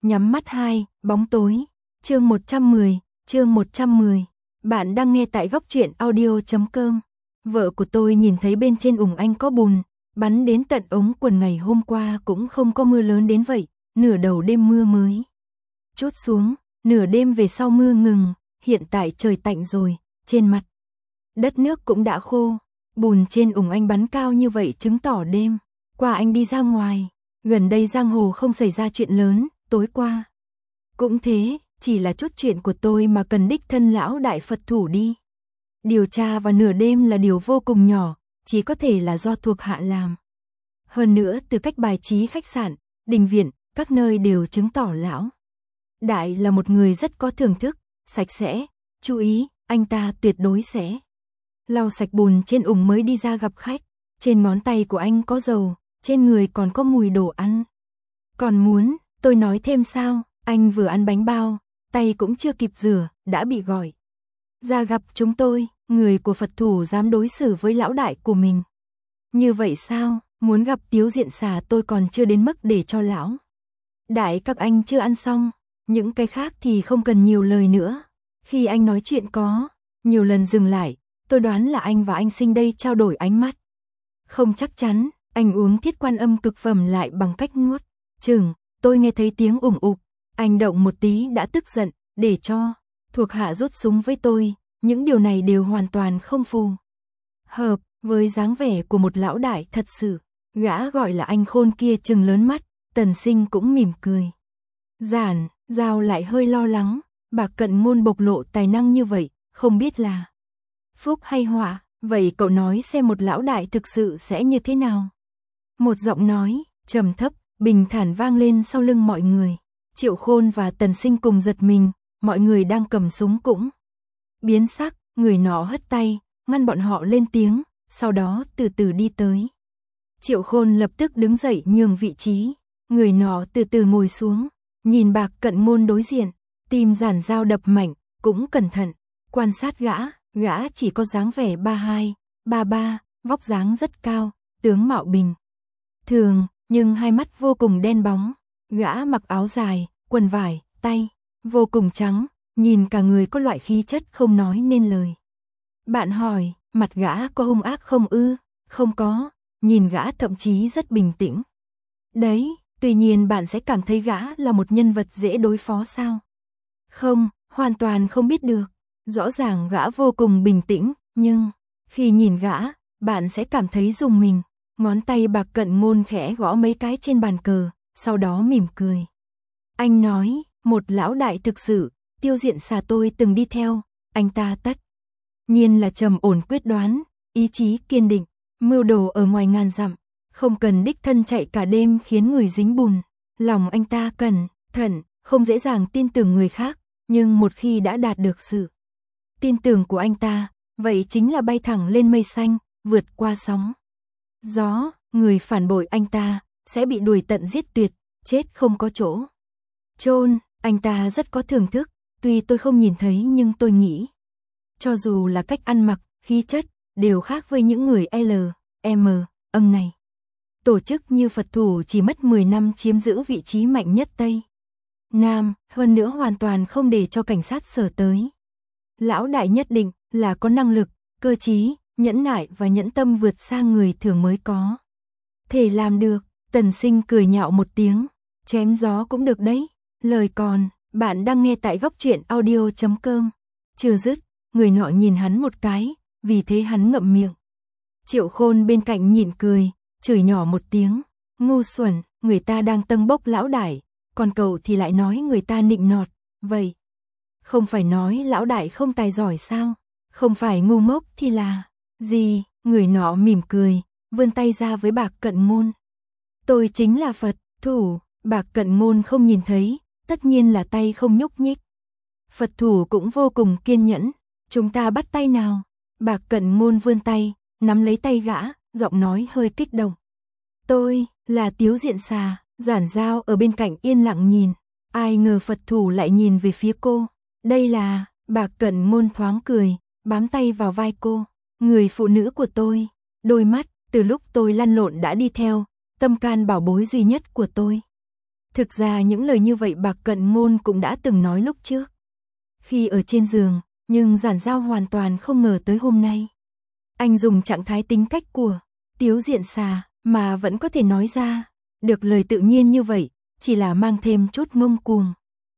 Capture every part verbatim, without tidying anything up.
nhắm mắt hai, bóng tối, chương một trăm mười, chương một trăm mười. Bạn đang nghe tại góc truyện audio chấm com. Vợ của tôi nhìn thấy bên trên ủng anh có bùn, bắn đến tận ống quần, ngày hôm qua cũng không có mưa lớn đến vậy, nửa đầu đêm mưa mới trút xuống, nửa đêm về sau mưa ngừng, hiện tại trời tạnh rồi, trên mặt đất nước cũng đã khô, bùn trên ủng anh bắn cao như vậy chứng tỏ đêm qua anh đi ra ngoài, gần đây giang hồ không xảy ra chuyện lớn, tối qua cũng thế, chỉ là chút chuyện của tôi mà cần đích thân lão đại Phật thủ đi điều tra vào nửa đêm là điều vô cùng nhỏ, chỉ có thể là do thuộc hạ làm. Hơn nữa từ cách bài trí khách sạn, đình viện, các nơi đều chứng tỏ lão đại là một người rất có thưởng thức, sạch sẽ, chú ý, anh ta tuyệt đối sẽ lau sạch bùn trên ủng mới đi ra gặp khách. Trên ngón tay của anh có dầu, trên người còn có mùi đồ ăn. Còn muốn, tôi nói thêm sao, anh vừa ăn bánh bao, tay cũng chưa kịp rửa, đã bị gọi ra gặp chúng tôi, người của Phật thủ dám đối xử với lão đại của mình. Như vậy sao, muốn gặp Tiếu Diện Xà tôi còn chưa đến mức để cho lão đại các anh chưa ăn xong, những cái khác thì không cần nhiều lời nữa. Khi anh nói chuyện có nhiều lần dừng lại, tôi đoán là anh và anh Sinh đây trao đổi ánh mắt. Không chắc chắn, anh uống Thiết Quan Âm cực phẩm lại bằng cách nuốt chừng, tôi nghe thấy tiếng ủng ục, anh động một tí đã tức giận, để cho thuộc hạ rút súng với tôi, những điều này đều hoàn toàn không phù hợp với dáng vẻ của một lão đại thật sự. Gã gọi là anh khôn kia trừng lớn mắt, Tần Sinh cũng mỉm cười. Giản Giao lại hơi lo lắng, Bạc Cận Ngôn bộc lộ tài năng như vậy, không biết là phúc hay họa, vậy cậu nói xem một lão đại thực sự sẽ như thế nào? Một giọng nói trầm thấp, bình thản vang lên sau lưng mọi người. Triệu Khôn và Tần Sinh cùng giật mình, mọi người đang cầm súng cũng biến sắc, người nọ hất tay, ngăn bọn họ lên tiếng, sau đó từ từ đi tới. Triệu Khôn lập tức đứng dậy nhường vị trí, người nọ từ từ ngồi xuống, nhìn Bạc Cận Ngôn đối diện, tim Giản Giao đập mạnh, cũng cẩn thận quan sát gã, gã chỉ có dáng vẻ ba hai, ba ba, vóc dáng rất cao, tướng mạo bình thường, nhưng hai mắt vô cùng đen bóng, gã mặc áo dài, quần vải, tay vô cùng trắng, nhìn cả người có loại khí chất không nói nên lời. Bạn hỏi, mặt gã có hung ác không ư? Không có, nhìn gã thậm chí rất bình tĩnh. Đấy, tuy nhiên bạn sẽ cảm thấy gã là một nhân vật dễ đối phó sao? Không, hoàn toàn không biết được. Rõ ràng gã vô cùng bình tĩnh, nhưng khi nhìn gã, bạn sẽ cảm thấy rùng mình. Ngón tay Bạc Cận Ngôn khẽ gõ mấy cái trên bàn cờ, sau đó mỉm cười. Anh nói, một lão đại thực sự, Tiêu Diện Xà tôi từng đi theo, anh ta tất nhiên là trầm ổn quyết đoán, ý chí kiên định, mưu đồ ở ngoài ngàn dặm, không cần đích thân chạy cả đêm khiến người dính bùn. Lòng anh ta cẩn thận, không dễ dàng tin tưởng người khác, nhưng một khi đã đạt được sự tin tưởng của anh ta, vậy chính là bay thẳng lên mây xanh, vượt qua sóng gió, người phản bội anh ta sẽ bị đuổi tận giết tuyệt, chết không có chỗ chôn. Anh ta rất có thưởng thức, tuy tôi không nhìn thấy nhưng tôi nghĩ cho dù là cách ăn mặc, khí chất đều khác với những người L, M, âng này. Tổ chức như Phật thủ chỉ mất mười năm chiếm giữ vị trí mạnh nhất Tây Nam, hơn nữa hoàn toàn không để cho cảnh sát sở tới. Lão đại nhất định là có năng lực, cơ trí, nhẫn nại và nhẫn tâm vượt xa người thường mới có thể làm được. Tần Sinh cười nhạo một tiếng, chém gió cũng được đấy. Lời còn, bạn đang nghe tại góc truyện audio chấm com. Chưa dứt, người nọ nhìn hắn một cái, vì thế hắn ngậm miệng. Triệu Khôn bên cạnh nhịn cười, chửi nhỏ một tiếng, ngu xuẩn, người ta đang tâng bốc lão đại, còn cậu thì lại nói người ta nịnh nọt, vậy không phải nói lão đại không tài giỏi sao? Không phải ngu ngốc thì là gì? Người nọ mỉm cười, vươn tay ra với Bạc Cận Ngôn. Tôi chính là Phật thủ. Bạc Cận Ngôn không nhìn thấy, tất nhiên là tay không nhúc nhích. Phật thủ cũng vô cùng kiên nhẫn, chúng ta bắt tay nào? Bạc Cận Ngôn vươn tay, nắm lấy tay gã, giọng nói hơi kích động. Tôi là Tiếu Diện Xà. Giản Giao ở bên cạnh yên lặng nhìn, ai ngờ Phật thủ lại nhìn về phía cô. Đây là, Bạc Cận Ngôn thoáng cười, bám tay vào vai cô, người phụ nữ của tôi. Đôi mắt, từ lúc tôi lăn lộn đã đi theo, tâm can bảo bối duy nhất của tôi. Thực ra những lời như vậy Bạc Cận Ngôn cũng đã từng nói lúc trước. Khi ở trên giường, nhưng Giản Giao hoàn toàn không ngờ tới hôm nay. Anh dùng trạng thái tính cách của Tiếu Diện Xà mà vẫn có thể nói ra được lời tự nhiên như vậy, chỉ là mang thêm chút ngông cuồng.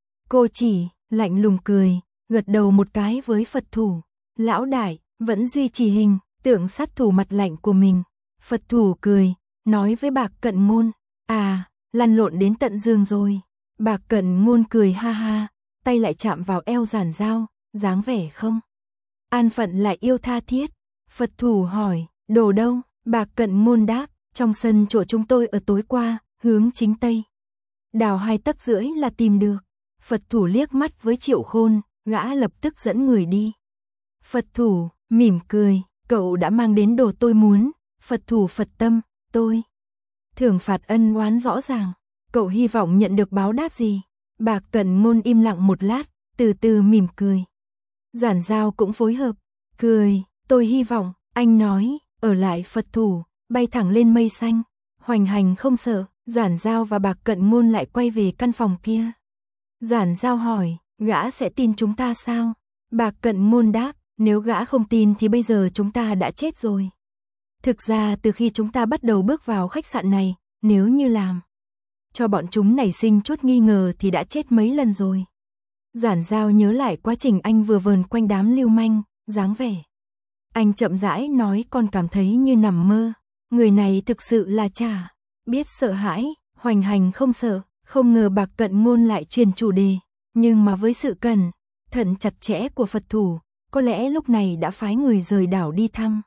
Cô chỉ lạnh lùng cười, gật đầu một cái với Phật thủ. Lão đại vẫn duy trì hình tượng sát thủ mặt lạnh của mình. Phật thủ cười, nói với Bạc Cận Ngôn, à, lăn lộn đến tận giường rồi. Bạc Cận Ngôn cười ha ha, tay lại chạm vào eo Giản Giao, dáng vẻ không an phận lại yêu tha thiết. Phật thủ hỏi, đồ đâu? Bạc Cận Ngôn đáp, trong sân chỗ chúng tôi ở tối qua, hướng chính tây. Đào hai tấc rưỡi là tìm được. Phật thủ liếc mắt với Triệu Khôn, gã lập tức dẫn người đi. Phật thủ mỉm cười, cậu đã mang đến đồ tôi muốn. Phật thủ Phật tâm, tôi thưởng phạt ân oán rõ ràng. Cậu hy vọng nhận được báo đáp gì? Bạc Cận Ngôn im lặng một lát, từ từ mỉm cười. Giản Giao cũng phối hợp, cười, tôi hy vọng, anh nói, ở lại Phật thủ, bay thẳng lên mây xanh, hoành hành không sợ. Giản Giao và Bạc Cận Ngôn lại quay về căn phòng kia. Giản Giao hỏi, gã sẽ tin chúng ta sao? Bạc Cận Ngôn đáp, nếu gã không tin thì bây giờ chúng ta đã chết rồi. Thực ra từ khi chúng ta bắt đầu bước vào khách sạn này, nếu như làm cho bọn chúng nảy sinh chút nghi ngờ thì đã chết mấy lần rồi. Giản Giao nhớ lại quá trình anh vừa vờn quanh đám lưu manh, dáng vẻ. Anh chậm rãi nói, con cảm thấy như nằm mơ. Người này thực sự là chả biết sợ hãi, hoành hành không sợ. Không ngờ Bạc Cận Ngôn lại truyền chủ đề, nhưng mà với sự cẩn thận chặt chẽ của Phật thủ, có lẽ lúc này đã phái người rời đảo đi thăm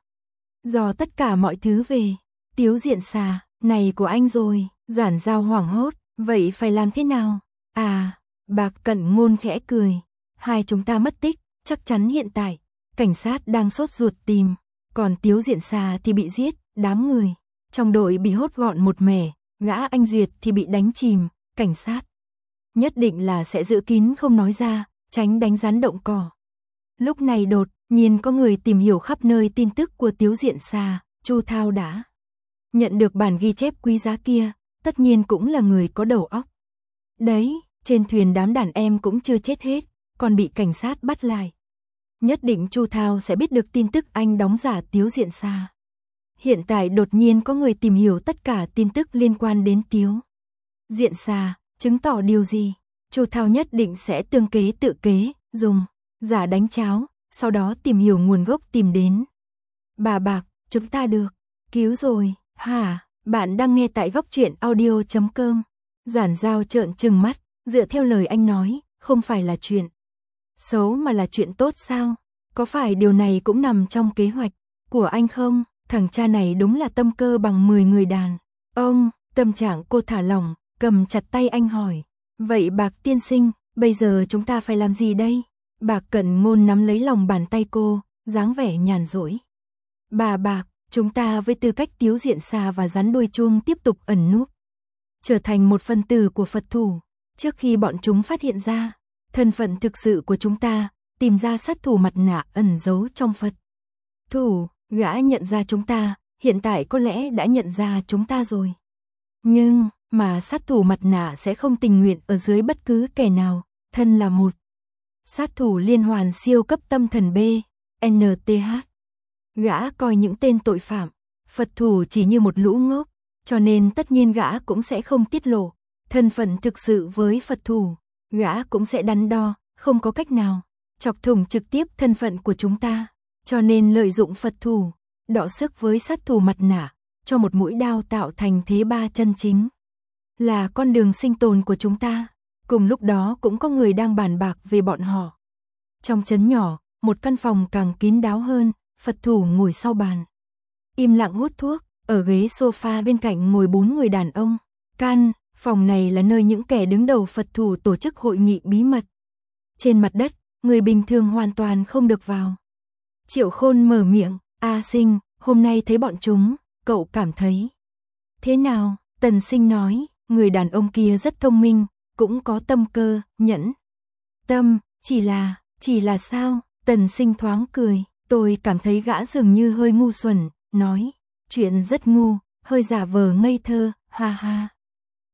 dò tất cả mọi thứ về Tiếu Diện Xà này của anh rồi. Giản Giao hoảng hốt, vậy phải làm thế nào? À, Bạc Cận Ngôn khẽ cười, hai chúng ta mất tích, chắc chắn hiện tại cảnh sát đang sốt ruột tìm, còn Tiếu Diện Xà thì bị giết, đám người trong đội bị hốt gọn một mẻ, gã anh Duyệt thì bị đánh chìm. Cảnh sát nhất định là sẽ giữ kín không nói ra, tránh đánh rắn động cỏ. Lúc này đột nhiên có người tìm hiểu khắp nơi tin tức của Tiếu Diện Xà. Chu Thao đã nhận được bản ghi chép quý giá kia, tất nhiên cũng là người có đầu óc. Đấy, trên thuyền đám đàn em cũng chưa chết hết, còn bị cảnh sát bắt lại. Nhất định Chu Thao sẽ biết được tin tức anh đóng giả Tiếu Diện Xà. Hiện tại đột nhiên có người tìm hiểu tất cả tin tức liên quan đến Tiếu Diện Xà, chứng tỏ điều gì? Chu Thao nhất định sẽ tương kế tự kế, dùng giả đánh cháo, sau đó tìm hiểu nguồn gốc tìm đến. Bà Bạc, chúng ta được cứu rồi, hả? Bạn đang nghe tại góc truyện audio chấm com. Giản Giao trợn trừng mắt, dựa theo lời anh nói, không phải là chuyện xấu mà là chuyện tốt sao? Có phải điều này cũng nằm trong kế hoạch của anh không? Thằng cha này đúng là tâm cơ bằng mười người đàn ông. Tâm trạng cô thả lỏng, cầm chặt tay anh hỏi, vậy Bạc tiên sinh, bây giờ chúng ta phải làm gì đây? Bạc Cận Ngôn nắm lấy lòng bàn tay cô, dáng vẻ nhàn rỗi. Bà Bạc, chúng ta với tư cách Tiếu Diện Xà và rắn đuôi chuông tiếp tục ẩn núp, trở thành một phần tử của Phật thủ. Trước khi bọn chúng phát hiện ra thân phận thực sự của chúng ta, tìm ra sát thủ mặt nạ ẩn giấu trong Phật thủ, gã nhận ra chúng ta, hiện tại có lẽ đã nhận ra chúng ta rồi. Nhưng mà sát thủ mặt nạ sẽ không tình nguyện ở dưới bất cứ kẻ nào, thân là một sát thủ liên hoàn siêu cấp tâm thần B, en tê hát. Gã coi những tên tội phạm, Phật thủ chỉ như một lũ ngốc, cho nên tất nhiên gã cũng sẽ không tiết lộ thân phận thực sự với Phật thủ. Gã cũng sẽ đắn đo, không có cách nào chọc thủng trực tiếp thân phận của chúng ta, cho nên lợi dụng Phật thủ, đọ sức với sát thủ mặt nạ, cho một mũi đao tạo thành thế ba chân chính, là con đường sinh tồn của chúng ta. Cùng lúc đó cũng có người đang bàn bạc về bọn họ. Trong trấn nhỏ, một căn phòng càng kín đáo hơn, Phật thủ ngồi sau bàn, im lặng hút thuốc, ở ghế sofa bên cạnh ngồi bốn người đàn ông. Căn phòng này là nơi những kẻ đứng đầu Phật thủ tổ chức hội nghị bí mật. Trên mặt đất, người bình thường hoàn toàn không được vào. Triệu Khôn mở miệng, A Sinh, hôm nay thấy bọn chúng, cậu cảm thấy thế nào? Tần Sinh nói, người đàn ông kia rất thông minh, cũng có tâm cơ, nhẫn tâm, chỉ là, chỉ là sao? Tần Sinh thoáng cười, tôi cảm thấy gã dường như hơi ngu xuẩn, nói, chuyện rất ngu, hơi giả vờ ngây thơ, ha ha.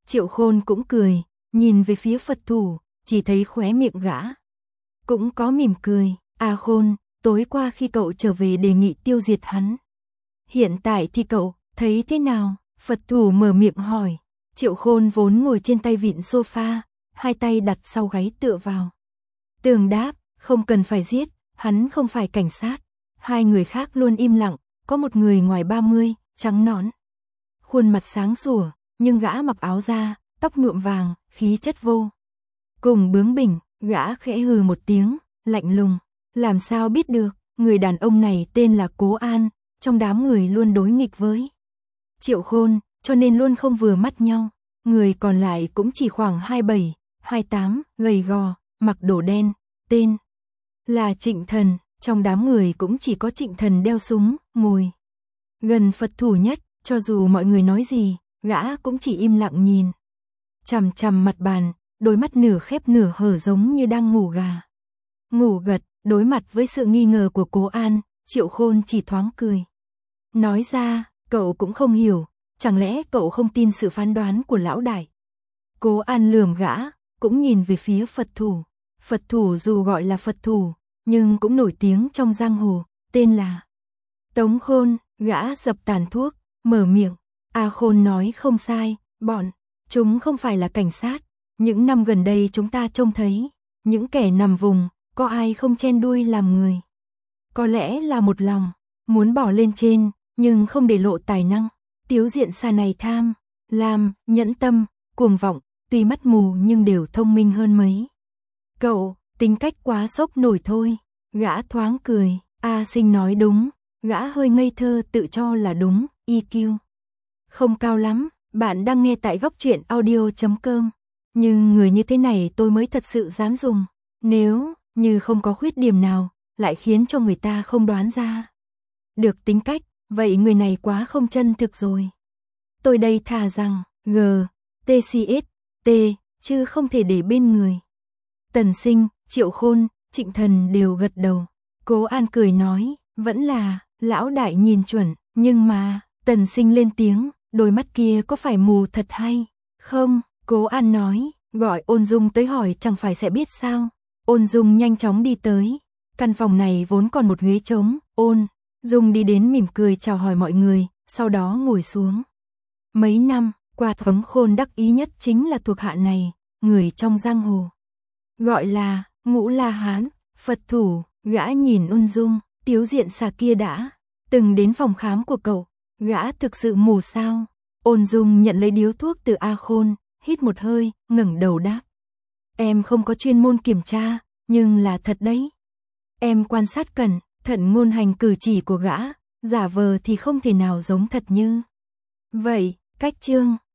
Triệu Khôn cũng cười, nhìn về phía Phật thủ, chỉ thấy khóe miệng gã cũng có mỉm cười. A Khôn, tối qua khi cậu trở về đề nghị tiêu diệt hắn. Hiện tại thì cậu thấy thế nào? Phật thủ mở miệng hỏi. Triệu Khôn vốn ngồi trên tay vịn sofa, hai tay đặt sau gáy tựa vào tường đáp, không cần phải giết, hắn không phải cảnh sát. Hai người khác luôn im lặng, có một người ngoài ba mươi, trắng nõn, khuôn mặt sáng sủa, nhưng gã mặc áo da, tóc nhuộm vàng, khí chất vô cùng bướng bỉnh. Gã khẽ hừ một tiếng, lạnh lùng, làm sao biết được, người đàn ông này tên là Cố An, trong đám người luôn đối nghịch với Triệu Khôn, cho nên luôn không vừa mắt nhau. Người còn lại cũng chỉ khoảng hai mươi bảy, hai mươi tám, gầy gò, mặc đồ đen, tên là Trịnh Thần. Trong đám người cũng chỉ có Trịnh Thần đeo súng, ngồi gần Phật thủ nhất, cho dù mọi người nói gì, gã cũng chỉ im lặng nhìn chằm chằm mặt bàn, đôi mắt nửa khép nửa hở giống như đang ngủ gà ngủ gật. Đối mặt với sự nghi ngờ của Cố An, Triệu Khôn chỉ thoáng cười, nói ra, cậu cũng không hiểu, chẳng lẽ cậu không tin sự phán đoán của lão đại? Cố An lườm gã, cũng nhìn về phía Phật thủ. Phật thủ dù gọi là Phật thủ, nhưng cũng nổi tiếng trong giang hồ, tên là Tống Khôn. Gã dập tàn thuốc, mở miệng, A Khôn nói không sai, bọn chúng không phải là cảnh sát. Những năm gần đây chúng ta trông thấy, những kẻ nằm vùng, có ai không chen đuôi làm người. Có lẽ là một lòng, muốn bỏ lên trên, nhưng không để lộ tài năng. Tiếu diện xa này tham, lam, nhẫn tâm, cuồng vọng, tuy mắt mù nhưng đều thông minh hơn mấy. Cậu, tính cách quá sốc nổi thôi. Gã thoáng cười, A Sinh nói đúng, gã hơi ngây thơ tự cho là đúng, i kiu không cao lắm. Bạn đang nghe tại góc truyện audio chấm com. Nhưng người như thế này tôi mới thật sự dám dùng. Nếu như không có khuyết điểm nào, lại khiến cho người ta không đoán ra được tính cách, vậy người này quá không chân thực rồi. Tôi đây thà rằng G, T C S, T, chứ không thể để bên người. Tần Sinh, Triệu Khôn, Trịnh Thần đều gật đầu. Cố An cười nói, vẫn là lão đại nhìn chuẩn, nhưng mà Tần Sinh lên tiếng, đôi mắt kia có phải mù thật hay không? Cố An nói, gọi Ôn Dung tới hỏi chẳng phải sẽ biết sao. Ôn Dung nhanh chóng đi tới. Căn phòng này vốn còn một ghế trống. Ôn Dung đi đến mỉm cười chào hỏi mọi người, sau đó ngồi xuống. Mấy năm qua Tống Khôn đắc ý nhất chính là thuộc hạ này, người trong giang hồ gọi là Ngũ La Hán. Phật thủ. Gã nhìn Ôn Dung, tiếu diện xà kia đã từng đến phòng khám của cậu. Gã thực sự mù sao? Ôn Dung nhận lấy điếu thuốc từ A Khôn, hít một hơi, ngẩng đầu đáp. Em không có chuyên môn kiểm tra, nhưng là thật đấy. Em quan sát cẩn thận ngôn hành cử chỉ của gã, giả vờ thì không thể nào giống thật như vậy. Cách chương